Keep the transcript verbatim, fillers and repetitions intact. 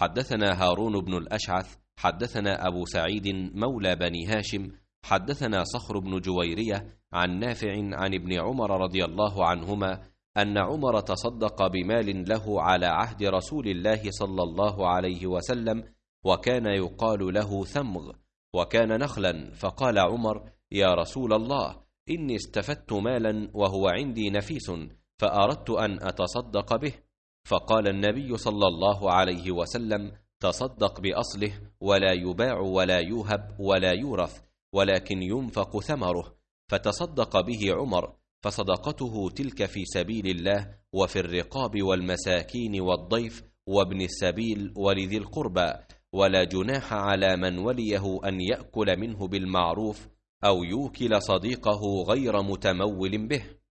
حدثنا هارون بن الأشعث حدثنا أبو سعيد مولى بني هاشم حدثنا صخر بن جويرية عن نافع عن ابن عمر رضي الله عنهما أن عمر تصدق بمال له على عهد رسول الله صلى الله عليه وسلم، وكان يقال له ثمغ، وكان نخلا، فقال عمر: يا رسول الله، إني استفدت مالا وهو عندي نفيس، فأردت أن أتصدق به. فقال النبي صلى الله عليه وسلم: تصدق بأصله، ولا يباع ولا يوهب ولا يورث، ولكن ينفق ثمره. فتصدق به عمر، فصدقته تلك في سبيل الله، وفي الرقاب والمساكين والضيف وابن السبيل ولذي القربى، ولا جناح على من وليه أن يأكل منه بالمعروف أو يوكل صديقه غير متمول به.